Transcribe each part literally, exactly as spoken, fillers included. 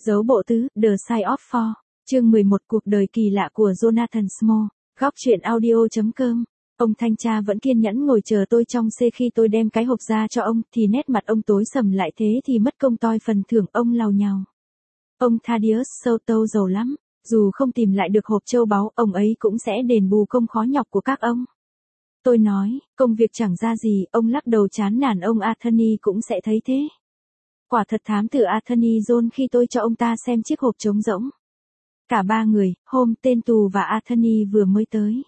Dấu bộ tứ, The Side of Four, chương mười một cuộc đời kỳ lạ của Jonathan Small, góc truyện audio.com. Ông thanh tra vẫn kiên nhẫn ngồi chờ tôi trong xe khi tôi đem cái hộp ra cho ông, thì nét mặt ông tối sầm lại thế thì mất công toi phần thưởng ông lào nhào. Ông Thaddeus Soto giàu lắm, dù không tìm lại được hộp châu báu, ông ấy cũng sẽ đền bù công khó nhọc của các ông. Tôi nói, công việc chẳng ra gì, ông lắc đầu chán nản. Ông Anthony cũng sẽ thấy thế. Quả thật thám tử Anthony John khi tôi cho ông ta xem chiếc hộp trống rỗng. Cả ba người, Holmes, tên tù và Anthony vừa mới tới.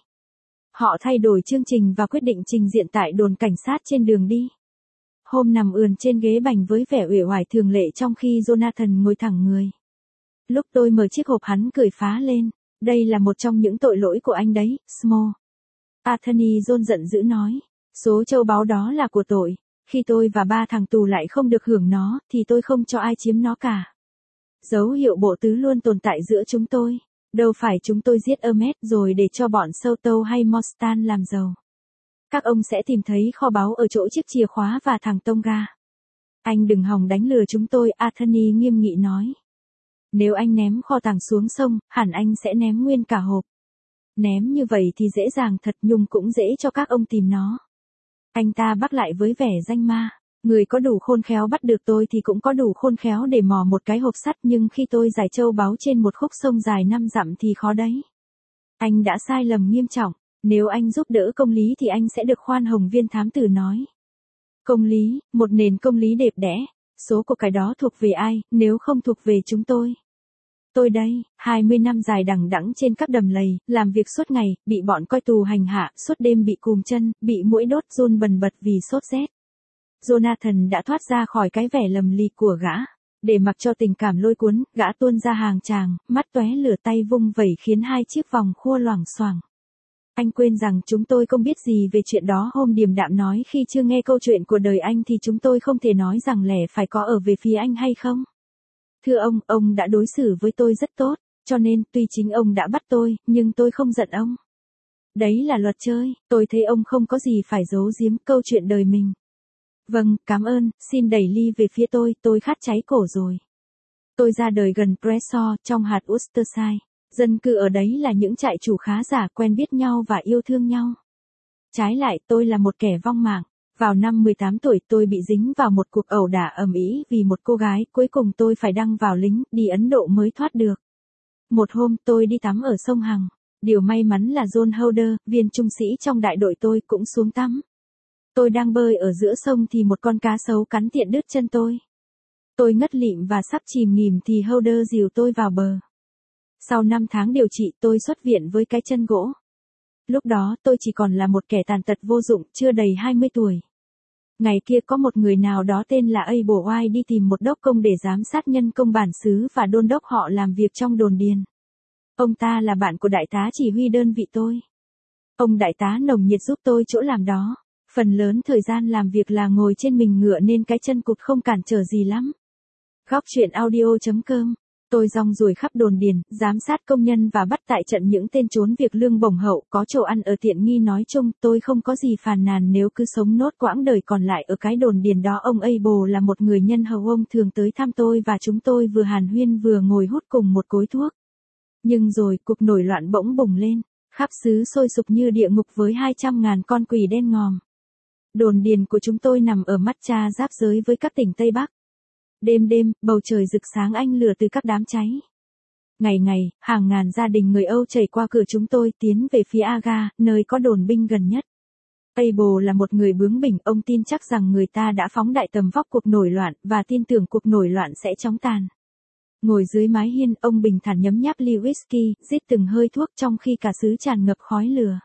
Họ thay đổi chương trình và quyết định trình diện tại đồn cảnh sát trên đường đi. Holmes nằm ườn trên ghế bành với vẻ uể oải thường lệ trong khi Jonathan ngồi thẳng người. Lúc tôi mở chiếc hộp hắn cười phá lên. Đây là một trong những tội lỗi của anh đấy, Small. Anthony John giận dữ nói. Số châu báu đó là của tội. Khi tôi và ba thằng tù lại không được hưởng nó, thì tôi không cho ai chiếm nó cả. Dấu hiệu bộ tứ luôn tồn tại giữa chúng tôi. Đâu phải chúng tôi giết Hermes rồi để cho bọn Soto hay Mostan làm giàu. Các ông sẽ tìm thấy kho báu ở chỗ chiếc chìa khóa và thằng Tonga. Anh đừng hòng đánh lừa chúng tôi, Anthony nghiêm nghị nói. Nếu anh ném kho tàng xuống sông, hẳn anh sẽ ném nguyên cả hộp. Ném như vậy thì dễ dàng thật, nhưng cũng dễ cho các ông tìm nó. Anh ta bắt lại với vẻ danh ma. Người có đủ khôn khéo bắt được tôi thì cũng có đủ khôn khéo để mò một cái hộp sắt, nhưng khi tôi giải châu báu trên một khúc sông dài năm dặm thì khó đấy. Anh đã sai lầm nghiêm trọng. Nếu anh giúp đỡ công lý thì anh sẽ được khoan hồng, viên thám tử nói. Công lý, một nền công lý đẹp đẽ. Số của cái đó thuộc về ai, nếu không thuộc về chúng tôi? Tôi đây, hai mươi năm dài đằng đẵng trên các đầm lầy, làm việc suốt ngày, bị bọn coi tù hành hạ, suốt đêm bị cùm chân, bị muỗi đốt, run bần bật vì sốt rét. Jonathan đã thoát ra khỏi cái vẻ lầm lì của gã. Để mặc cho tình cảm lôi cuốn, gã tuôn ra hàng tràng, mắt tóe lửa, tay vung vẩy khiến hai chiếc vòng khua loảng xoảng. Anh quên rằng chúng tôi không biết gì về chuyện đó, Holmes điềm đạm nói. Khi chưa nghe câu chuyện của đời anh thì chúng tôi không thể nói rằng lẽ phải có ở về phía anh hay không. Thưa ông, ông đã đối xử với tôi rất tốt, cho nên tuy chính ông đã bắt tôi, nhưng tôi không giận ông. Đấy là luật chơi, tôi thấy ông không có gì phải giấu giếm câu chuyện đời mình. Vâng, cảm ơn, xin đẩy ly về phía tôi, tôi khát cháy cổ rồi. Tôi ra đời gần Presor, trong hạt Worcestershire. Dân cư ở đấy là những trại chủ khá giả, quen biết nhau và yêu thương nhau. Trái lại, tôi là một kẻ vong mạng. Vào năm mười tám tuổi tôi bị dính vào một cuộc ẩu đả ầm ĩ vì một cô gái, cuối cùng tôi phải đăng vào lính, đi Ấn Độ mới thoát được. Một hôm tôi đi tắm ở sông Hằng. Điều may mắn là John Holder, viên trung sĩ trong đại đội tôi, cũng xuống tắm. Tôi đang bơi ở giữa sông thì một con cá sấu cắn tiện đứt chân tôi. Tôi ngất lịm và sắp chìm nghỉm thì Holder dìu tôi vào bờ. Sau năm tháng điều trị tôi xuất viện với cái chân gỗ. Lúc đó tôi chỉ còn là một kẻ tàn tật vô dụng, chưa đầy hai mươi tuổi. Ngày kia có một người nào đó tên là Abel White đi tìm một đốc công để giám sát nhân công bản xứ và đôn đốc họ làm việc trong đồn điền. Ông ta là bạn của đại tá chỉ huy đơn vị tôi. Ông đại tá nồng nhiệt giúp tôi chỗ làm đó. Phần lớn thời gian làm việc là ngồi trên mình ngựa nên cái chân cụt không cản trở gì lắm. Góc truyện audio.com. Tôi rong ruổi khắp đồn điền, giám sát công nhân và bắt tại trận những tên trốn việc lương bổng hậu, có chỗ ăn ở tiện nghi. Nói chung, tôi không có gì phàn nàn nếu cứ sống nốt quãng đời còn lại ở cái đồn điền đó. Ông Abel là một người nhân hậu, ông thường tới thăm tôi và chúng tôi vừa hàn huyên vừa ngồi hút cùng một cối thuốc. Nhưng rồi, cuộc nổi loạn bỗng bùng lên, khắp xứ sôi sục như địa ngục với hai trăm ngàn con quỷ đen ngòm. Đồn điền của chúng tôi nằm ở Matcha, giáp giới với các tỉnh Tây Bắc. Đêm đêm, bầu trời rực sáng ánh lửa từ các đám cháy. Ngày ngày, hàng ngàn gia đình người Âu chảy qua cửa chúng tôi tiến về phía Aga, nơi có đồn binh gần nhất. Abel là một người bướng bỉnh, ông tin chắc rằng người ta đã phóng đại tầm vóc cuộc nổi loạn và tin tưởng cuộc nổi loạn sẽ chóng tàn. Ngồi dưới mái hiên, ông bình thản nhấm nháp ly whisky, rít từng hơi thuốc trong khi cả xứ tràn ngập khói lửa.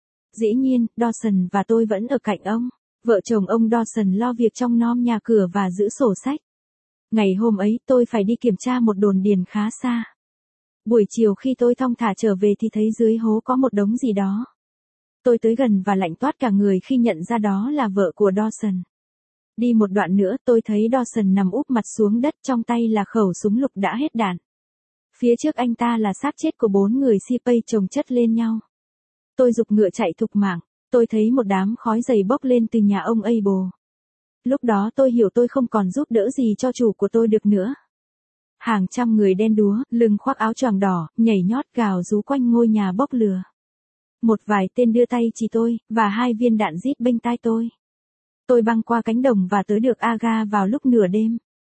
Dĩ nhiên, Dawson và tôi vẫn ở cạnh ông. Vợ chồng ông Dawson lo việc trong nom nhà cửa và giữ sổ sách. Ngày hôm ấy tôi phải đi kiểm tra một đồn điền khá xa. Buổi chiều khi tôi thong thả trở về thì thấy dưới hố có một đống gì đó. Tôi tới gần và lạnh toát cả người khi nhận ra đó là vợ của Dawson. Đi một đoạn nữa tôi thấy Dawson nằm úp mặt xuống đất, trong tay là khẩu súng lục đã hết đạn. Phía trước anh ta là xác chết của bốn người Sipay chồng chất lên nhau. Tôi giục ngựa chạy thục mạng. Tôi thấy một đám khói dày bốc lên từ nhà ông Abel. Lúc đó tôi hiểu tôi không còn giúp đỡ gì cho chủ của tôi được nữa. Hàng trăm người đen đúa, lưng khoác áo choàng đỏ, nhảy nhót gào rú quanh ngôi nhà bốc lửa. Một vài tên đưa tay chỉ tôi, và hai viên đạn rít bên tai tôi. Tôi băng qua cánh đồng và tới được Aga vào lúc nửa đêm.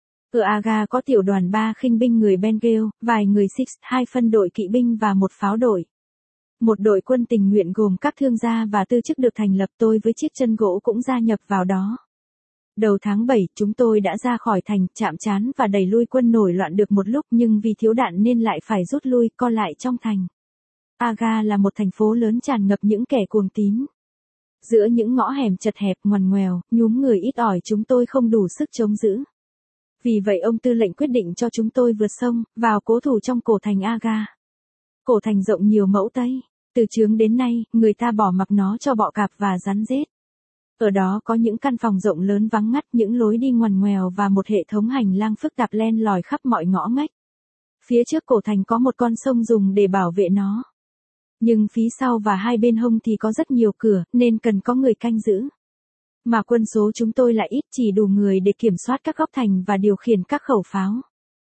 Ở Aga có tiểu đoàn ba khinh binh người Bengal, vài người Six, hai phân đội kỵ binh và một pháo đội. Một đội quân tình nguyện gồm các thương gia và tư chức được thành lập, tôi với chiếc chân gỗ cũng gia nhập vào đó. Đầu tháng bảy, chúng tôi đã ra khỏi thành, chạm trán và đẩy lui quân nổi loạn được một lúc, nhưng vì thiếu đạn nên lại phải rút lui, co lại trong thành. Aga là một thành phố lớn tràn ngập những kẻ cuồng tín. Giữa những ngõ hẻm chật hẹp ngoằn ngoèo, nhúm người ít ỏi, chúng tôi không đủ sức chống giữ. Vì vậy ông tư lệnh quyết định cho chúng tôi vượt sông, vào cố thủ trong cổ thành Aga. Cổ thành rộng nhiều mẫu Tây. Từ trước đến nay, người ta bỏ mặc nó cho bọ cạp và rắn rết. Ở đó có những căn phòng rộng lớn vắng ngắt, những lối đi ngoằn ngoèo và một hệ thống hành lang phức tạp len lỏi khắp mọi ngõ ngách. Phía trước cổ thành có một con sông dùng để bảo vệ nó. Nhưng phía sau và hai bên hông thì có rất nhiều cửa, nên cần có người canh giữ. Mà quân số chúng tôi lại ít, chỉ đủ người để kiểm soát các góc thành và điều khiển các khẩu pháo.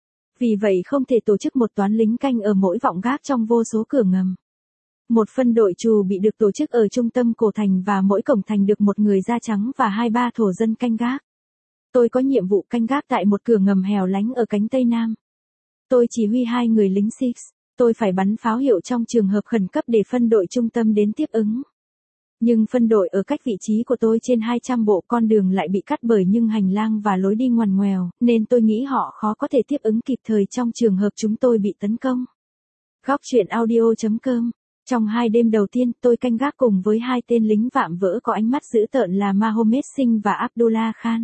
Vì vậy không thể tổ chức một toán lính canh ở mỗi vọng gác trong vô số cửa ngầm. Một phân đội trù bị được tổ chức ở trung tâm cổ thành và mỗi cổng thành được một người da trắng và hai ba thổ dân canh gác. Tôi có nhiệm vụ canh gác tại một cửa ngầm hẻo lánh ở cánh Tây Nam. Tôi chỉ huy hai người lính Six. Tôi phải bắn pháo hiệu trong trường hợp khẩn cấp để phân đội trung tâm đến tiếp ứng. Nhưng phân đội ở cách vị trí của tôi trên hai trăm bộ, con đường lại bị cắt bởi những hành lang và lối đi ngoằn ngoèo, nên tôi nghĩ họ khó có thể tiếp ứng kịp thời trong trường hợp chúng tôi bị tấn công. Góc truyện audio chấm com. Trong hai đêm đầu tiên, tôi canh gác cùng với hai tên lính vạm vỡ có ánh mắt dữ tợn là Mohammed Singh và Abdullah Khan.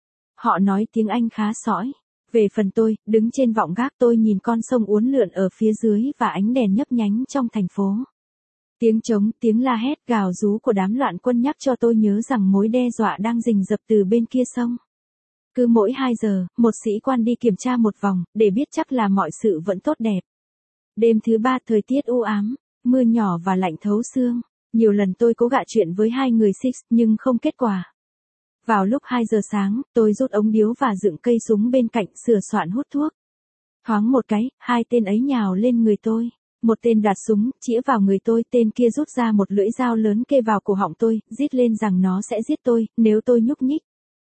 Họ nói tiếng Anh khá sõi. Về phần tôi, đứng trên vọng gác, tôi nhìn con sông uốn lượn ở phía dưới và ánh đèn nhấp nhánh trong thành phố. Tiếng trống, tiếng la hét gào rú của đám loạn quân nhắc cho tôi nhớ rằng mối đe dọa đang rình rập từ bên kia sông. Cứ mỗi hai giờ, một sĩ quan đi kiểm tra một vòng, để biết chắc là mọi sự vẫn tốt đẹp. Đêm thứ ba, thời tiết u ám, mưa nhỏ và lạnh thấu xương. Nhiều lần tôi cố gạ chuyện với hai người Six, nhưng không kết quả. Vào lúc hai giờ sáng, tôi rút ống điếu và dựng cây súng bên cạnh, sửa soạn hút thuốc. Thoáng một cái, hai tên ấy nhào lên người tôi. Một tên đoạt súng, chĩa vào người tôi, tên kia rút ra một lưỡi dao lớn kê vào cổ họng tôi, rít lên rằng nó sẽ giết tôi, nếu tôi nhúc nhích.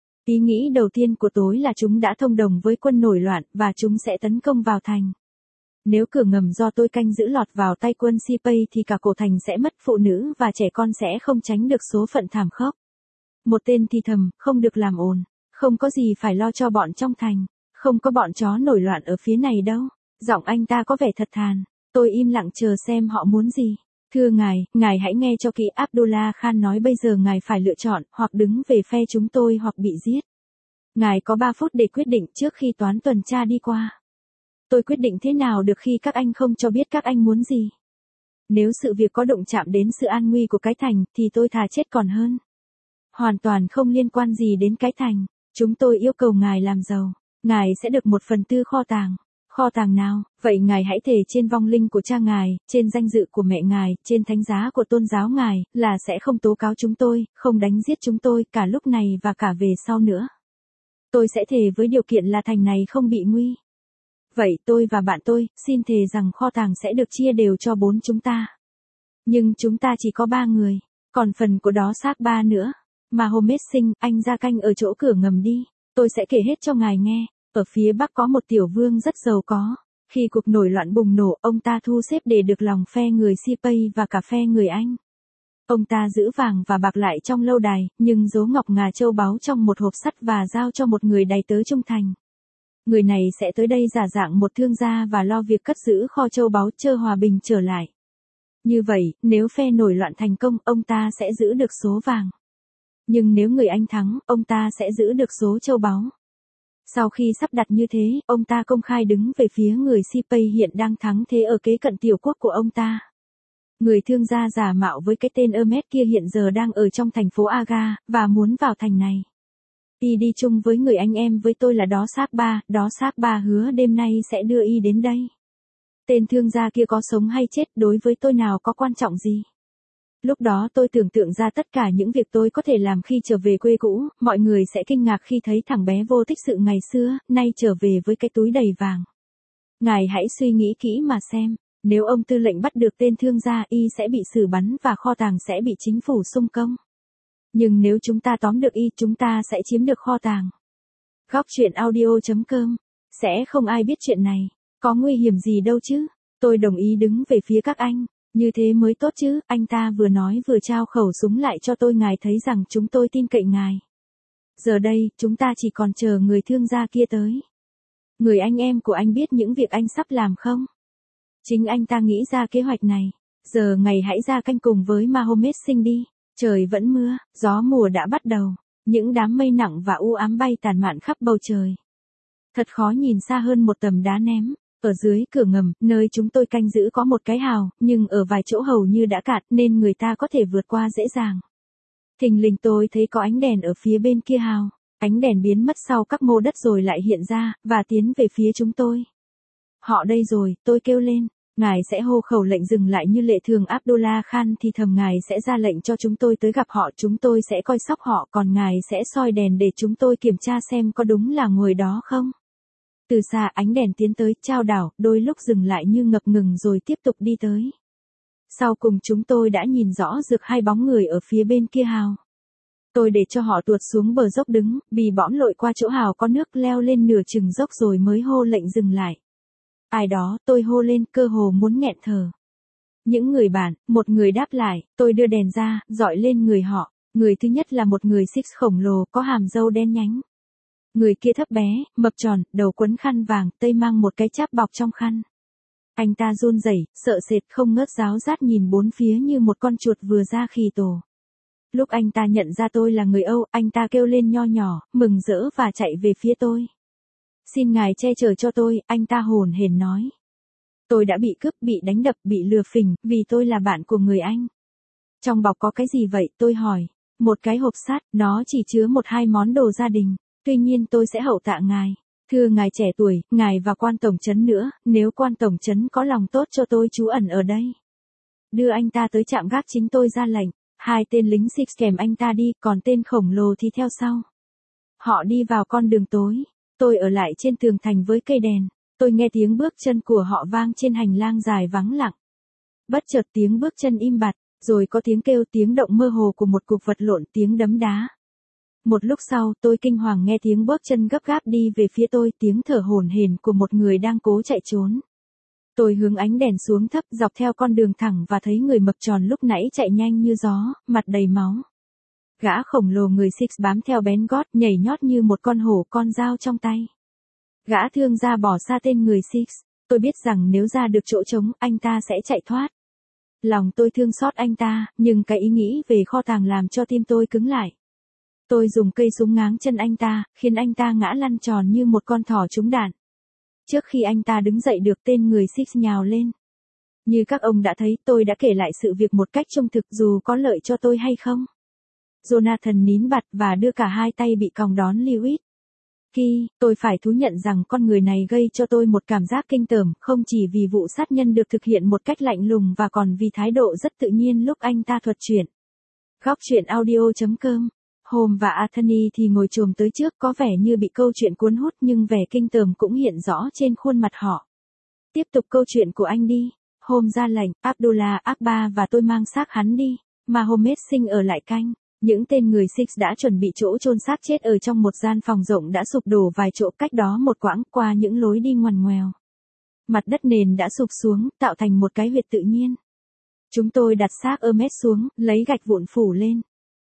Ý nghĩ đầu tiên của tôi là chúng đã thông đồng với quân nổi loạn, và chúng sẽ tấn công vào thành. Nếu cửa ngầm do tôi canh giữ lọt vào tay quân Sipay thì cả cổ thành sẽ mất, phụ nữ và trẻ con sẽ không tránh được số phận thảm khốc. Một tên thì thầm, không được làm ồn, không có gì phải lo cho bọn trong thành, không có bọn chó nổi loạn ở phía này đâu. Giọng anh ta có vẻ thật thàn. Tôi im lặng chờ xem họ muốn gì. Thưa ngài, ngài hãy nghe cho kỹ, Abdullah Khan nói, bây giờ ngài phải lựa chọn, hoặc đứng về phe chúng tôi hoặc bị giết. Ngài có ba phút để quyết định trước khi toán tuần tra đi qua. Tôi quyết định thế nào được khi các anh không cho biết các anh muốn gì? Nếu sự việc có động chạm đến sự an nguy của cái thành, thì tôi thà chết còn hơn. Hoàn toàn không liên quan gì đến cái thành. Chúng tôi yêu cầu ngài làm giàu. Ngài sẽ được một phần tư kho tàng. Kho tàng nào? Vậy ngài hãy thề trên vong linh của cha ngài, trên danh dự của mẹ ngài, trên thánh giá của tôn giáo ngài, là sẽ không tố cáo chúng tôi, không đánh giết chúng tôi, cả lúc này và cả về sau nữa. Tôi sẽ thề với điều kiện là thành này không bị nguy. Vậy tôi và bạn tôi, xin thề rằng kho tàng sẽ được chia đều cho bốn chúng ta. Nhưng chúng ta chỉ có ba người, còn phần của đó xác ba nữa. Mohammed Singh, anh ra canh ở chỗ cửa ngầm đi, tôi sẽ kể hết cho ngài nghe. Ở phía bắc có một tiểu vương rất giàu có. Khi cuộc nổi loạn bùng nổ, ông ta thu xếp để được lòng phe người Sipay và cả phe người Anh. Ông ta giữ vàng và bạc lại trong lâu đài, nhưng giấu ngọc ngà châu báu trong một hộp sắt và giao cho một người đầy tớ trung thành. Người này sẽ tới đây giả dạng một thương gia và lo việc cất giữ kho châu báu, chờ hòa bình trở lại. Như vậy, nếu phe nổi loạn thành công, ông ta sẽ giữ được số vàng. Nhưng nếu người Anh thắng, ông ta sẽ giữ được số châu báu. Sau khi sắp đặt như thế, ông ta công khai đứng về phía người Sipay hiện đang thắng thế ở kế cận tiểu quốc của ông ta. Người thương gia giả mạo với cái tên Ahmed kia hiện giờ đang ở trong thành phố Aga, và muốn vào thành này. Y đi chung với người anh em với tôi là Đó Xác Ba, Đó Xác Ba hứa đêm nay sẽ đưa Y đến đây. Tên thương gia kia có sống hay chết đối với tôi nào có quan trọng gì. Lúc đó tôi tưởng tượng ra tất cả những việc tôi có thể làm khi trở về quê cũ, mọi người sẽ kinh ngạc khi thấy thằng bé vô tích sự ngày xưa, nay trở về với cái túi đầy vàng. Ngài hãy suy nghĩ kỹ mà xem, nếu ông tư lệnh bắt được tên thương gia y sẽ bị xử bắn và kho tàng sẽ bị chính phủ xung công. Nhưng nếu chúng ta tóm được y chúng ta sẽ chiếm được kho tàng. Góc truyện audio chấm com. Sẽ không ai biết chuyện này. Có nguy hiểm gì đâu chứ. Tôi đồng ý đứng về phía các anh. Như thế mới tốt chứ. Anh ta vừa nói vừa trao khẩu súng lại cho tôi. Ngài thấy rằng chúng tôi tin cậy ngài. Giờ đây, chúng ta chỉ còn chờ người thương gia kia tới. Người anh em của anh biết những việc anh sắp làm không? Chính anh ta nghĩ ra kế hoạch này. Giờ ngày hãy ra canh cùng với Mahomet Singh đi. Trời vẫn mưa, gió mùa đã bắt đầu. Những đám mây nặng và u ám bay tàn mạn khắp bầu trời. Thật khó nhìn xa hơn một tầm đá ném. Ở dưới cửa ngầm, nơi chúng tôi canh giữ có một cái hào, nhưng ở vài chỗ hầu như đã cạn nên người ta có thể vượt qua dễ dàng. Thình lình tôi thấy có ánh đèn ở phía bên kia hào. Ánh đèn biến mất sau các mô đất rồi lại hiện ra, và tiến về phía chúng tôi. Họ đây rồi, tôi kêu lên. Ngài sẽ hô khẩu lệnh dừng lại như lệ thường. Abdullah Khan thì thầm ngài sẽ ra lệnh cho chúng tôi tới gặp họ. Chúng tôi sẽ coi sóc họ, còn ngài sẽ soi đèn để chúng tôi kiểm tra xem có đúng là người đó không. Từ xa ánh đèn tiến tới, chao đảo, đôi lúc dừng lại như ngập ngừng rồi tiếp tục đi tới. Sau cùng chúng tôi đã nhìn rõ rực hai bóng người ở phía bên kia hào. Tôi để cho họ tuột xuống bờ dốc đứng, bì bõm lội qua chỗ hào có nước leo lên nửa chừng dốc rồi mới hô lệnh dừng lại. Ai đó, tôi hô lên, cơ hồ muốn nghẹn thở. Những người bạn, một người đáp lại, tôi đưa đèn ra, dọi lên người họ. Người thứ nhất là một người Sikh khổng lồ, có hàm râu đen nhánh. Người kia thấp bé, mập tròn, đầu quấn khăn vàng, tay mang một cái cháp bọc trong khăn. Anh ta run rẩy, sợ sệt không ngớt ráo rát nhìn bốn phía như một con chuột vừa ra khì tổ. Lúc anh ta nhận ra tôi là người Âu, anh ta kêu lên nho nhỏ, mừng rỡ và chạy về phía tôi. Xin ngài che chở cho tôi, anh ta hồn hển nói. Tôi đã bị cướp, bị đánh đập, bị lừa phỉnh, vì tôi là bạn của người Anh. Trong bọc có cái gì vậy, tôi hỏi. Một cái hộp sắt, nó chỉ chứa một hai món đồ gia đình. Tuy nhiên tôi sẽ hậu tạ ngài. Thưa ngài trẻ tuổi, ngài và quan tổng trấn nữa, nếu quan tổng trấn có lòng tốt cho tôi trú ẩn ở đây. Đưa anh ta tới trạm gác chính tôi ra lệnh. Hai tên lính Sikh kèm anh ta đi, còn tên khổng lồ thì theo sau. Họ đi vào con đường tối. Tôi ở lại trên tường thành với cây đèn. Tôi nghe tiếng bước chân của họ vang trên hành lang dài vắng lặng. Bất chợt tiếng bước chân im bặt, rồi có tiếng kêu, tiếng động mơ hồ của một cuộc vật lộn, tiếng đấm đá. Một lúc sau, tôi kinh hoàng nghe tiếng bước chân gấp gáp đi về phía tôi, tiếng thở hổn hển của một người đang cố chạy trốn. Tôi hướng ánh đèn xuống thấp, dọc theo con đường thẳng và thấy người mập tròn lúc nãy chạy nhanh như gió, mặt đầy máu. Gã khổng lồ người Sikh bám theo bén gót, nhảy nhót như một con hổ, con dao trong tay. Gã thương gia bỏ xa tên người Sikh. Tôi biết rằng nếu ra được chỗ trống, anh ta sẽ chạy thoát. Lòng tôi thương xót anh ta, nhưng cái ý nghĩ về kho tàng làm cho tim tôi cứng lại. Tôi dùng cây súng ngáng chân anh ta, khiến anh ta ngã lăn tròn như một con thỏ trúng đạn. Trước khi anh ta đứng dậy được, tên người Sikh nhào lên. Như các ông đã thấy, tôi đã kể lại sự việc một cách trung thực dù có lợi cho tôi hay không. Jonathan nín bặt và đưa cả hai tay bị còng đón Lewis. Khi, tôi phải thú nhận rằng con người này gây cho tôi một cảm giác kinh tởm, không chỉ vì vụ sát nhân được thực hiện một cách lạnh lùng và còn vì thái độ rất tự nhiên lúc anh ta thuật chuyện. Góc truyện audio chấm com. Holmes và Anthony thì ngồi chồm tới trước, có vẻ như bị câu chuyện cuốn hút, nhưng vẻ kinh tởm cũng hiện rõ trên khuôn mặt họ. Tiếp tục câu chuyện của anh đi. Holmes ra lệnh, Abdullah Akbar và tôi mang xác hắn đi. Mahomet Singh ở lại canh. Những tên người Sikh đã chuẩn bị chỗ chôn xác chết ở trong một gian phòng rộng đã sụp đổ vài chỗ cách đó một quãng, qua những lối đi ngoằn ngoèo. Mặt đất nền đã sụp xuống, tạo thành một cái huyệt tự nhiên. Chúng tôi đặt xác Hermes xuống, lấy gạch vụn phủ lên.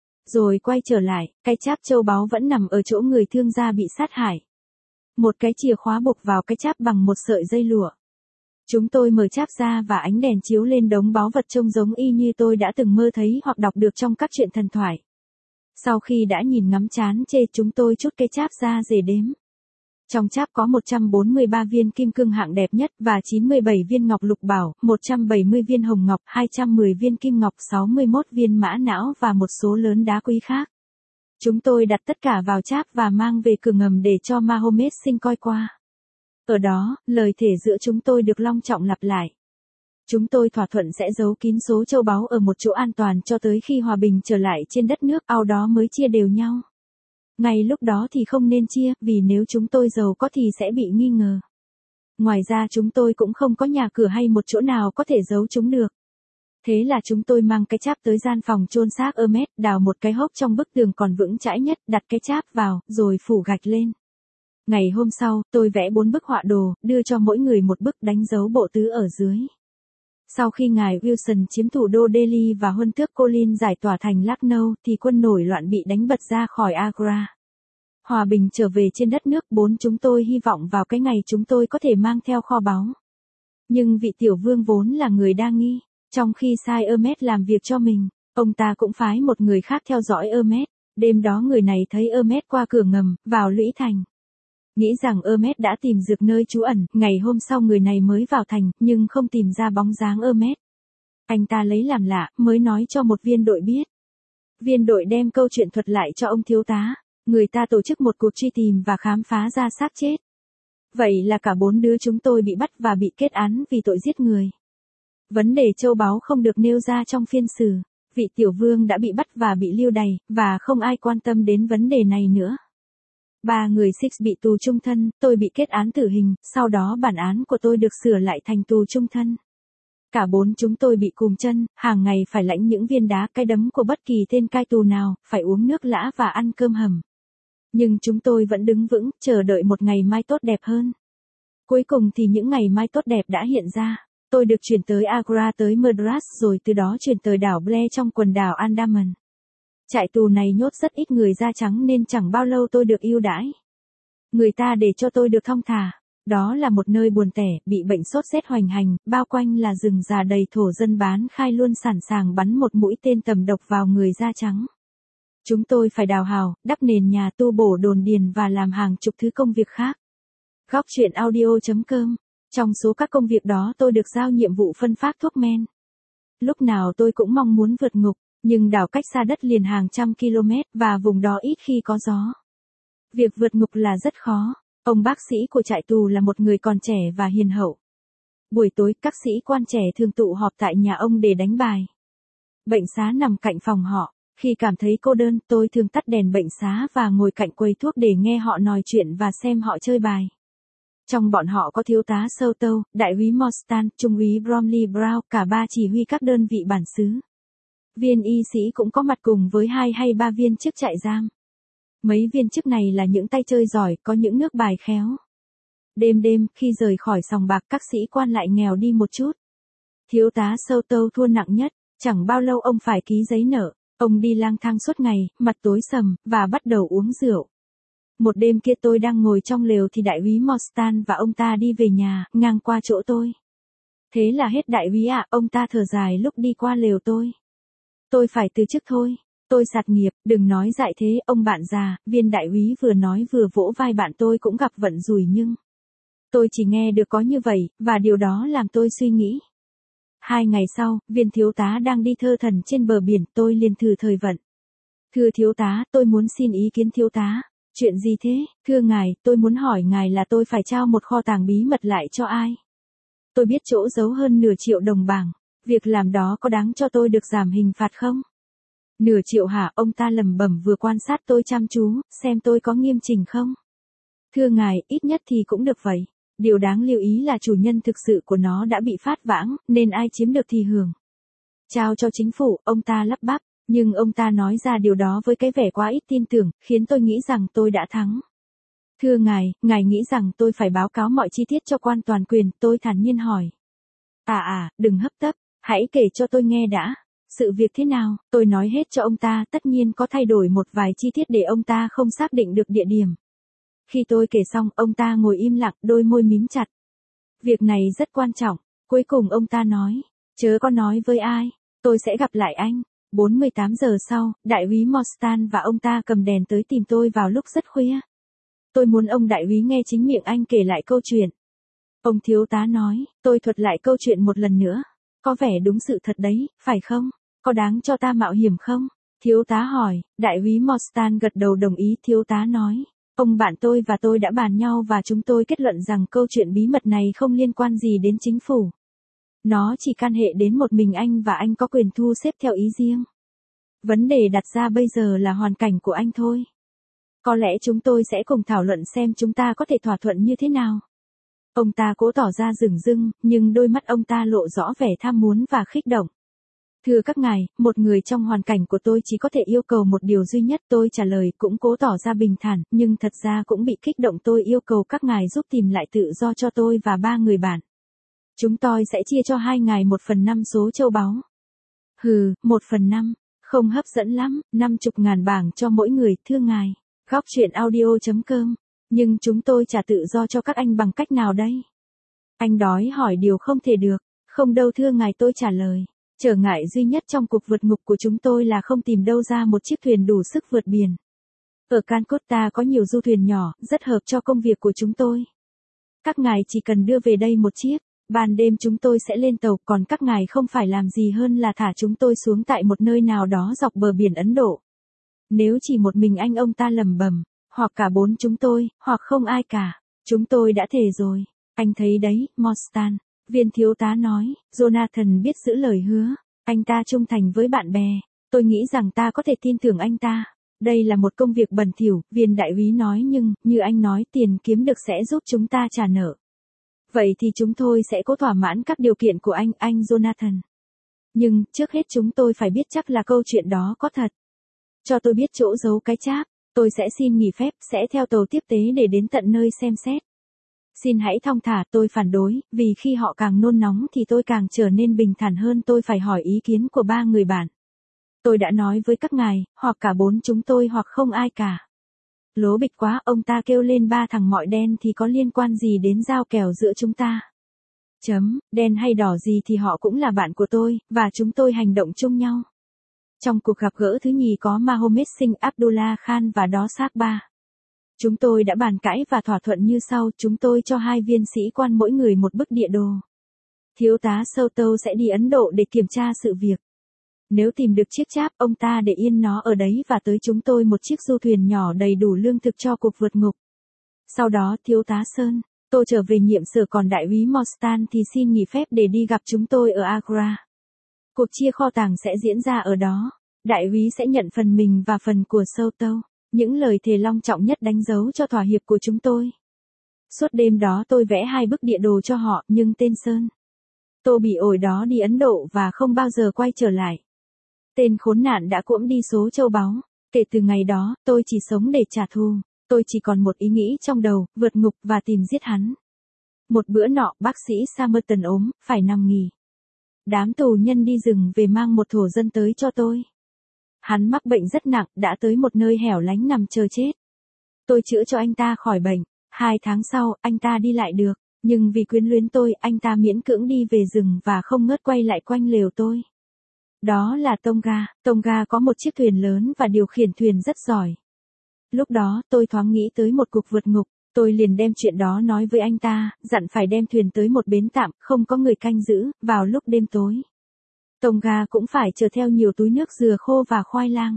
Rồi quay trở lại, cái cháp châu báu vẫn nằm ở chỗ người thương gia bị sát hại. Một cái chìa khóa buộc vào cái cháp bằng một sợi dây lụa. Chúng tôi mở cháp ra và ánh đèn chiếu lên đống báu vật trông giống y như tôi đã từng mơ thấy hoặc đọc được trong các truyện thần thoại. Sau khi đã nhìn ngắm chán chê, chúng tôi trút cái cháp ra dề đếm. Trong cháp có một trăm bốn mươi ba viên kim cương hạng đẹp nhất và chín mươi bảy viên ngọc lục bảo, một trăm bảy mươi viên hồng ngọc, hai trăm mười viên kim ngọc, sáu mươi mốt viên mã não và một số lớn đá quý khác. Chúng tôi đặt tất cả vào cháp và mang về cửa ngầm để cho Mahomet Singh coi qua. Ở đó, lời thề giữa chúng tôi được long trọng lặp lại. Chúng tôi thỏa thuận sẽ giấu kín số châu báu ở một chỗ an toàn cho tới khi hòa bình trở lại trên đất nước, sau đó mới chia đều nhau. Ngay lúc đó thì không nên chia, vì nếu chúng tôi giàu có thì sẽ bị nghi ngờ. Ngoài ra chúng tôi cũng không có nhà cửa hay một chỗ nào có thể giấu chúng được. Thế là chúng tôi mang cái cháp tới gian phòng chôn xác Hermes, đào một cái hốc trong bức tường còn vững chãi nhất, đặt cái cháp vào, rồi phủ gạch lên. Ngày hôm sau, tôi vẽ bốn bức họa đồ, đưa cho mỗi người một bức đánh dấu bộ tứ ở dưới. Sau khi ngài Wilson chiếm thủ đô Delhi và huân tước Colin giải tỏa thành Lucknow, thì quân nổi loạn bị đánh bật ra khỏi Agra. Hòa bình trở về trên đất nước, bốn chúng tôi hy vọng vào cái ngày chúng tôi có thể mang theo kho báu. Nhưng vị tiểu vương vốn là người đa nghi, trong khi sai Hermes làm việc cho mình, ông ta cũng phái một người khác theo dõi Hermes. Đêm đó người này thấy Hermes qua cửa ngầm, vào lũy thành. Nghĩ rằng Hermes đã tìm được nơi trú ẩn, ngày hôm sau người này mới vào thành, nhưng không tìm ra bóng dáng Hermes. Anh ta lấy làm lạ, mới nói cho một viên đội biết. Viên đội đem câu chuyện thuật lại cho ông thiếu tá. Người ta tổ chức một cuộc truy tìm và khám phá ra xác chết. Vậy là cả bốn đứa chúng tôi bị bắt và bị kết án vì tội giết người. Vấn đề châu báu không được nêu ra trong phiên xử. Vị tiểu vương đã bị bắt và bị lưu đày, và không ai quan tâm đến vấn đề này nữa. Ba người Six bị tù chung thân, tôi bị kết án tử hình, sau đó bản án của tôi được sửa lại thành tù chung thân. Cả bốn chúng tôi bị cùm chân, hàng ngày phải lãnh những viên đá cái đấm của bất kỳ tên cai tù nào, phải uống nước lã và ăn cơm hầm. Nhưng chúng tôi vẫn đứng vững, chờ đợi một ngày mai tốt đẹp hơn. Cuối cùng thì những ngày mai tốt đẹp đã hiện ra. Tôi được chuyển tới Agra tới Madras rồi từ đó chuyển tới đảo Blair trong quần đảo Andaman. Trại tù này nhốt rất ít người da trắng nên chẳng bao lâu tôi được ưu đãi. Người ta để cho tôi được thong thả. Đó là một nơi buồn tẻ, bị bệnh sốt rét hoành hành, bao quanh là rừng già đầy thổ dân bán khai luôn sẵn sàng bắn một mũi tên tầm độc vào người da trắng. Chúng tôi phải đào hào, đắp nền nhà, tu bổ đồn điền và làm hàng chục thứ công việc khác. Góc truyện audio chấm com. Trong số các công việc đó tôi được giao nhiệm vụ phân phát thuốc men. Lúc nào tôi cũng mong muốn vượt ngục, nhưng đảo cách xa đất liền hàng trăm km và vùng đó ít khi có gió. Việc vượt ngục là rất khó. Ông bác sĩ của trại tù là một người còn trẻ và hiền hậu. Buổi tối, các sĩ quan trẻ thường tụ họp tại nhà ông để đánh bài. Bệnh xá nằm cạnh phòng họ. Khi cảm thấy cô đơn, tôi thường tắt đèn bệnh xá và ngồi cạnh quầy thuốc để nghe họ nói chuyện và xem họ chơi bài. Trong bọn họ có thiếu tá Souto, đại úy Mostan, trung úy Bromley Brown, cả ba chỉ huy các đơn vị bản xứ. Viên y sĩ cũng có mặt cùng với hai hay ba viên chức trại giam. Mấy viên chức này là những tay chơi giỏi, có những nước bài khéo. Đêm đêm, khi rời khỏi sòng bạc, các sĩ quan lại nghèo đi một chút. Thiếu tá Souto thua nặng nhất, chẳng bao lâu ông phải ký giấy nợ. Ông đi lang thang suốt ngày, mặt tối sầm, và bắt đầu uống rượu. Một đêm kia tôi đang ngồi trong lều thì đại úy Mostan và ông ta đi về nhà, ngang qua chỗ tôi. Thế là hết đại úy ạ, ông ta thở dài lúc đi qua lều tôi. Tôi phải từ chức thôi. Tôi sạt nghiệp, đừng nói dại thế, ông bạn già, viên đại úy vừa nói vừa vỗ vai bạn tôi cũng gặp vận rủi nhưng. Tôi chỉ nghe được có như vậy, và điều đó làm tôi suy nghĩ. Hai ngày sau, viên thiếu tá đang đi thơ thần trên bờ biển, tôi liền thử thời vận. Thưa thiếu tá, tôi muốn xin ý kiến thiếu tá. Chuyện gì thế? Thưa ngài, tôi muốn hỏi ngài là tôi phải trao một kho tàng bí mật lại cho ai? Tôi biết chỗ giấu hơn nửa triệu đồng bảng. Việc làm đó có đáng cho tôi được giảm hình phạt không? Nửa triệu hả? Ông ta lẩm bẩm vừa quan sát tôi chăm chú, xem tôi có nghiêm chỉnh không? Thưa ngài, ít nhất thì cũng được vậy. Điều đáng lưu ý là chủ nhân thực sự của nó đã bị phát vãng, nên ai chiếm được thì hưởng. Trao cho chính phủ, ông ta lắp bắp, nhưng ông ta nói ra điều đó với cái vẻ quá ít tin tưởng, khiến tôi nghĩ rằng tôi đã thắng. Thưa ngài, ngài nghĩ rằng tôi phải báo cáo mọi chi tiết cho quan toàn quyền, tôi thản nhiên hỏi. À à, đừng hấp tấp, hãy kể cho tôi nghe đã. Sự việc thế nào? Tôi nói hết cho ông ta, tất nhiên có thay đổi một vài chi tiết để ông ta không xác định được địa điểm. Khi tôi kể xong, ông ta ngồi im lặng, đôi môi mím chặt. Việc này rất quan trọng. Cuối cùng ông ta nói, chớ có nói với ai, tôi sẽ gặp lại anh. bốn mươi tám giờ sau, đại úy Mostan và ông ta cầm đèn tới tìm tôi vào lúc rất khuya. Tôi muốn ông đại úy nghe chính miệng anh kể lại câu chuyện. Ông thiếu tá nói, tôi thuật lại câu chuyện một lần nữa. Có vẻ đúng sự thật đấy, phải không? Có đáng cho ta mạo hiểm không? Thiếu tá hỏi, đại úy Mostan gật đầu đồng ý. Thiếu tá nói, ông bạn tôi và tôi đã bàn nhau và chúng tôi kết luận rằng câu chuyện bí mật này không liên quan gì đến chính phủ. Nó chỉ can hệ đến một mình anh và anh có quyền thu xếp theo ý riêng. Vấn đề đặt ra bây giờ là hoàn cảnh của anh thôi. Có lẽ chúng tôi sẽ cùng thảo luận xem chúng ta có thể thỏa thuận như thế nào. Ông ta cố tỏ ra dửng dưng, nhưng đôi mắt ông ta lộ rõ vẻ tham muốn và khích động. Thưa các ngài, một người trong hoàn cảnh của tôi chỉ có thể yêu cầu một điều duy nhất, tôi trả lời cũng cố tỏ ra bình thản, nhưng thật ra cũng bị kích động. Tôi yêu cầu các ngài giúp tìm lại tự do cho tôi và ba người bạn. Chúng tôi sẽ chia cho hai ngài một phần năm số châu báu. Hừ, một phần năm, không hấp dẫn lắm, năm chục ngàn bảng cho mỗi người, thưa ngài. Góc truyện audio chấm com. Nhưng chúng tôi trả tự do cho các anh bằng cách nào đây? Anh đói hỏi điều không thể được. Không đâu thưa ngài, tôi trả lời. Trở ngại duy nhất trong cuộc vượt ngục của chúng tôi là không tìm đâu ra một chiếc thuyền đủ sức vượt biển. Ở Calcutta có nhiều du thuyền nhỏ, rất hợp cho công việc của chúng tôi. Các ngài chỉ cần đưa về đây một chiếc, ban đêm chúng tôi sẽ lên tàu, còn các ngài không phải làm gì hơn là thả chúng tôi xuống tại một nơi nào đó dọc bờ biển Ấn Độ. Nếu chỉ một mình anh, ông ta lẩm bẩm, hoặc cả bốn chúng tôi, hoặc không ai cả. Chúng tôi đã thề rồi. Anh thấy đấy, Mostan. Viên thiếu tá nói, Jonathan biết giữ lời hứa. Anh ta trung thành với bạn bè. Tôi nghĩ rằng ta có thể tin tưởng anh ta. Đây là một công việc bẩn thỉu, viên đại úy nói, nhưng, như anh nói, tiền kiếm được sẽ giúp chúng ta trả nợ. Vậy thì chúng tôi sẽ cố thỏa mãn các điều kiện của anh, anh Jonathan. Nhưng, trước hết chúng tôi phải biết chắc là câu chuyện đó có thật. Cho tôi biết chỗ giấu cái cháp. Tôi sẽ xin nghỉ phép, sẽ theo tàu tiếp tế để đến tận nơi xem xét. Xin hãy thong thả, tôi phản đối, vì khi họ càng nôn nóng thì tôi càng trở nên bình thản hơn. Tôi phải hỏi ý kiến của ba người bạn. Tôi đã nói với các ngài, hoặc cả bốn chúng tôi hoặc không ai cả. Lố bịch quá, ông ta kêu lên, ba thằng mọi đen thì có liên quan gì đến giao kèo giữa chúng ta? Chấm, đen hay đỏ gì thì họ cũng là bạn của tôi, và chúng tôi hành động chung nhau. Trong cuộc gặp gỡ thứ nhì có Mahomet Singh Abdullah Khan và đó Sakba. Chúng tôi đã bàn cãi và thỏa thuận như sau, chúng tôi cho hai viên sĩ quan mỗi người một bức địa đồ. Thiếu tá Souto sẽ đi Ấn Độ để kiểm tra sự việc. Nếu tìm được chiếc cháp, ông ta để yên nó ở đấy và tới chúng tôi một chiếc du thuyền nhỏ đầy đủ lương thực cho cuộc vượt ngục. Sau đó thiếu tá Sơn, tôi trở về nhiệm sở, còn đại úy Mostan thì xin nghỉ phép để đi gặp chúng tôi ở Agra. Cuộc chia kho tàng sẽ diễn ra ở đó. Đại úy sẽ nhận phần mình và phần của Souto. Những lời thề long trọng nhất đánh dấu cho thỏa hiệp của chúng tôi. Suốt đêm đó tôi vẽ hai bức địa đồ cho họ, nhưng tên Sơn Tô bị ổi đó đi Ấn Độ và không bao giờ quay trở lại. Tên khốn nạn đã cuỗm đi số châu báu. Kể từ ngày đó, tôi chỉ sống để trả thù. Tôi chỉ còn một ý nghĩ trong đầu, vượt ngục và tìm giết hắn. Một bữa nọ, bác sĩ Samerton ốm, phải nằm nghỉ. Đám tù nhân đi rừng về mang một thổ dân tới cho tôi. Hắn mắc bệnh rất nặng, đã tới một nơi hẻo lánh nằm chờ chết. Tôi chữa cho anh ta khỏi bệnh. Hai tháng sau, anh ta đi lại được. Nhưng vì quyến luyến tôi, anh ta miễn cưỡng đi về rừng và không ngớt quay lại quanh lều tôi. Đó là Tonga. Tonga có một chiếc thuyền lớn và điều khiển thuyền rất giỏi. Lúc đó, tôi thoáng nghĩ tới một cuộc vượt ngục. Tôi liền đem chuyện đó nói với anh ta, dặn phải đem thuyền tới một bến tạm, không có người canh giữ, vào lúc đêm tối. Tonga cũng phải chở theo nhiều túi nước dừa khô và khoai lang.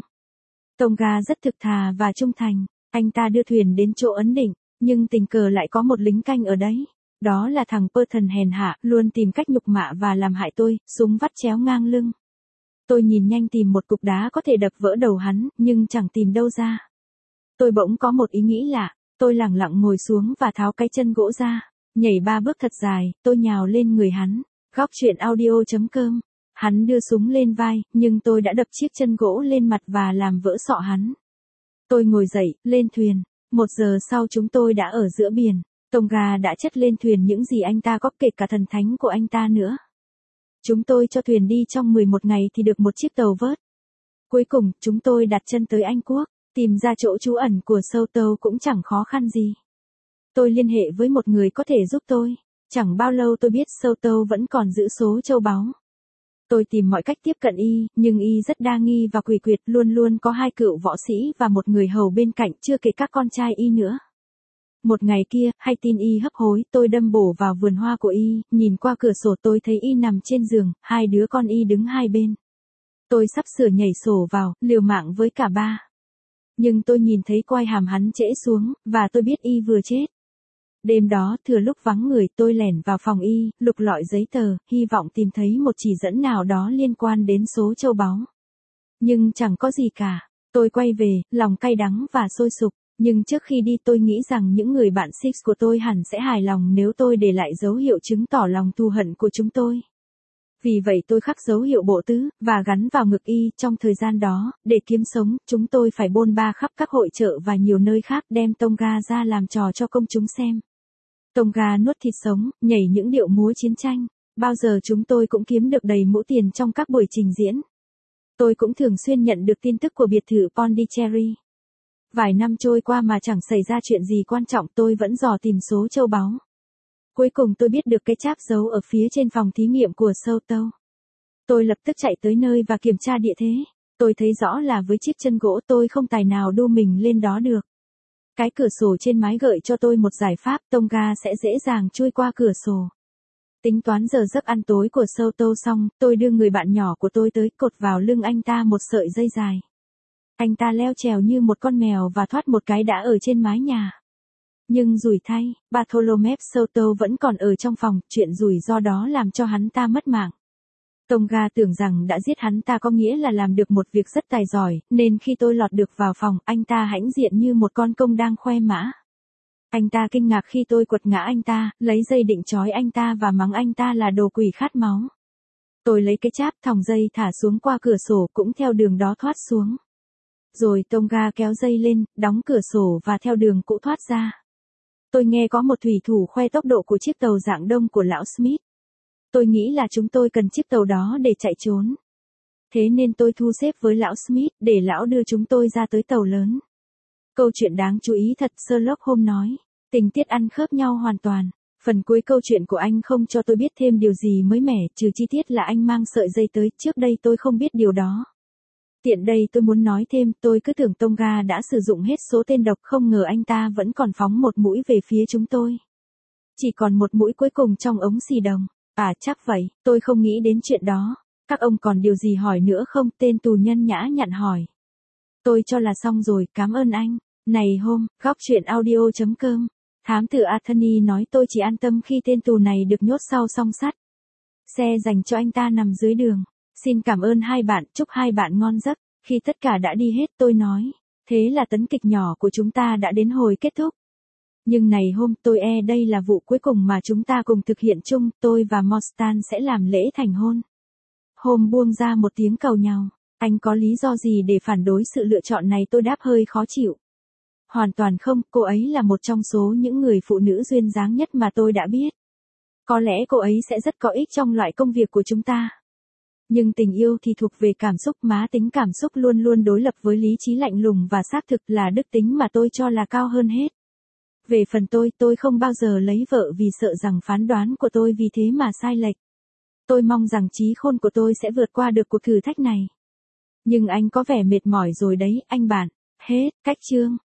Tonga rất thực thà và trung thành. Anh ta đưa thuyền đến chỗ ấn định, nhưng tình cờ lại có một lính canh ở đấy. Đó là thằng Burton hèn hạ, luôn tìm cách nhục mạ và làm hại tôi, súng vắt chéo ngang lưng. Tôi nhìn nhanh tìm một cục đá có thể đập vỡ đầu hắn, nhưng chẳng tìm đâu ra. Tôi bỗng có một ý nghĩ lạ, tôi lẳng lặng ngồi xuống và tháo cái chân gỗ ra. Nhảy ba bước thật dài, tôi nhào lên người hắn. Góc truyện audio chấm com. Hắn đưa súng lên vai, nhưng tôi đã đập chiếc chân gỗ lên mặt và làm vỡ sọ hắn. Tôi ngồi dậy, lên thuyền. Một giờ sau chúng tôi đã ở giữa biển. Tonga đã chất lên thuyền những gì anh ta có, kể cả thần thánh của anh ta nữa. Chúng tôi cho thuyền đi trong mười một ngày thì được một chiếc tàu vớt. Cuối cùng, chúng tôi đặt chân tới Anh Quốc. Tìm ra chỗ trú ẩn của Souto cũng chẳng khó khăn gì. Tôi liên hệ với một người có thể giúp tôi. Chẳng bao lâu tôi biết Souto vẫn còn giữ số châu báu. Tôi tìm mọi cách tiếp cận y, nhưng y rất đa nghi và quỷ quyệt, luôn luôn có hai cựu võ sĩ và một người hầu bên cạnh, chưa kể các con trai y nữa. Một ngày kia, hay tin y hấp hối, tôi đâm bổ vào vườn hoa của y, nhìn qua cửa sổ tôi thấy y nằm trên giường, hai đứa con y đứng hai bên. Tôi sắp sửa nhảy sổ vào, liều mạng với cả ba. Nhưng tôi nhìn thấy quai hàm hắn trễ xuống, và tôi biết y vừa chết. Đêm đó, thừa lúc vắng người, tôi lẻn vào phòng y, lục lọi giấy tờ, hy vọng tìm thấy một chỉ dẫn nào đó liên quan đến số châu báu. Nhưng chẳng có gì cả. Tôi quay về, lòng cay đắng và sôi sục. Nhưng trước khi đi tôi nghĩ rằng những người bạn Six của tôi hẳn sẽ hài lòng nếu tôi để lại dấu hiệu chứng tỏ lòng thù hận của chúng tôi. Vì vậy tôi khắc dấu hiệu bộ tứ, và gắn vào ngực y. Trong thời gian đó, để kiếm sống, chúng tôi phải bôn ba khắp các hội chợ và nhiều nơi khác đem Tonga ra làm trò cho công chúng xem. Tonga nuốt thịt sống, nhảy những điệu múa chiến tranh. Bao giờ chúng tôi cũng kiếm được đầy mũ tiền trong các buổi trình diễn. Tôi cũng thường xuyên nhận được tin tức của biệt thự Pondicherry. Vài năm trôi qua mà chẳng xảy ra chuyện gì quan trọng, tôi vẫn dò tìm số châu báu. Cuối cùng tôi biết được cái cháp giấu ở phía trên phòng thí nghiệm của Soto. Tôi lập tức chạy tới nơi và kiểm tra địa thế. Tôi thấy rõ là với chiếc chân gỗ tôi không tài nào đu mình lên đó được. Cái cửa sổ trên mái gợi cho tôi một giải pháp, Tonga sẽ dễ dàng chui qua cửa sổ. Tính toán giờ giấc ăn tối của Soto xong, tôi đưa người bạn nhỏ của tôi tới, cột vào lưng anh ta một sợi dây dài. Anh ta leo trèo như một con mèo và thoát một cái đã ở trên mái nhà. Nhưng rủi thay, Bartholomew Soto vẫn còn ở trong phòng, chuyện rủi ro đó làm cho hắn ta mất mạng. Tonga tưởng rằng đã giết hắn ta có nghĩa là làm được một việc rất tài giỏi, nên khi tôi lọt được vào phòng, anh ta hãnh diện như một con công đang khoe mã. Anh ta kinh ngạc khi tôi quật ngã anh ta, lấy dây định trói anh ta và mắng anh ta là đồ quỷ khát máu. Tôi lấy cái cháp thòng dây thả xuống qua cửa sổ, cũng theo đường đó thoát xuống. Rồi Tonga kéo dây lên, đóng cửa sổ và theo đường cũ thoát ra. Tôi nghe có một thủy thủ khoe tốc độ của chiếc tàu dạng đông của lão Smith. Tôi nghĩ là chúng tôi cần chiếc tàu đó để chạy trốn. Thế nên tôi thu xếp với lão Smith để lão đưa chúng tôi ra tới tàu lớn. Câu chuyện đáng chú ý thật, Sherlock Holmes nói. Tình tiết ăn khớp nhau hoàn toàn. Phần cuối câu chuyện của anh không cho tôi biết thêm điều gì mới mẻ, trừ chi tiết là anh mang sợi dây tới, trước đây tôi không biết điều đó. Tiện đây tôi muốn nói thêm, tôi cứ tưởng Tonga đã sử dụng hết số tên độc, không ngờ anh ta vẫn còn phóng một mũi về phía chúng tôi. Chỉ còn một mũi cuối cùng trong ống xì đồng. À chắc vậy, tôi không nghĩ đến chuyện đó. Các ông còn điều gì hỏi nữa không? Tên tù nhân nhã nhặn hỏi. Tôi cho là xong rồi, cảm ơn anh. Này hôm, góc chuyện audio chấm com. Thám tử Anthony nói tôi chỉ an tâm khi tên tù này được nhốt sau song sắt. Xe dành cho anh ta nằm dưới đường. Xin cảm ơn hai bạn, chúc hai bạn ngon giấc. Khi tất cả đã đi hết tôi nói. Thế là tấn kịch nhỏ của chúng ta đã đến hồi kết thúc. Nhưng này hôm, tôi e đây là vụ cuối cùng mà chúng ta cùng thực hiện chung, tôi và Mostan sẽ làm lễ thành hôn. Hôm buông ra một tiếng cầu nhau. Anh có lý do gì để phản đối sự lựa chọn này? Tôi đáp hơi khó chịu. Hoàn toàn không, cô ấy là một trong số những người phụ nữ duyên dáng nhất mà tôi đã biết. Có lẽ cô ấy sẽ rất có ích trong loại công việc của chúng ta. Nhưng tình yêu thì thuộc về cảm xúc, má tính cảm xúc luôn luôn đối lập với lý trí lạnh lùng và xác thực là đức tính mà tôi cho là cao hơn hết. Về phần tôi, tôi không bao giờ lấy vợ vì sợ rằng phán đoán của tôi vì thế mà sai lệch. Tôi mong rằng trí khôn của tôi sẽ vượt qua được cuộc thử thách này. Nhưng anh có vẻ mệt mỏi rồi đấy, anh bạn. Hết, cách chương.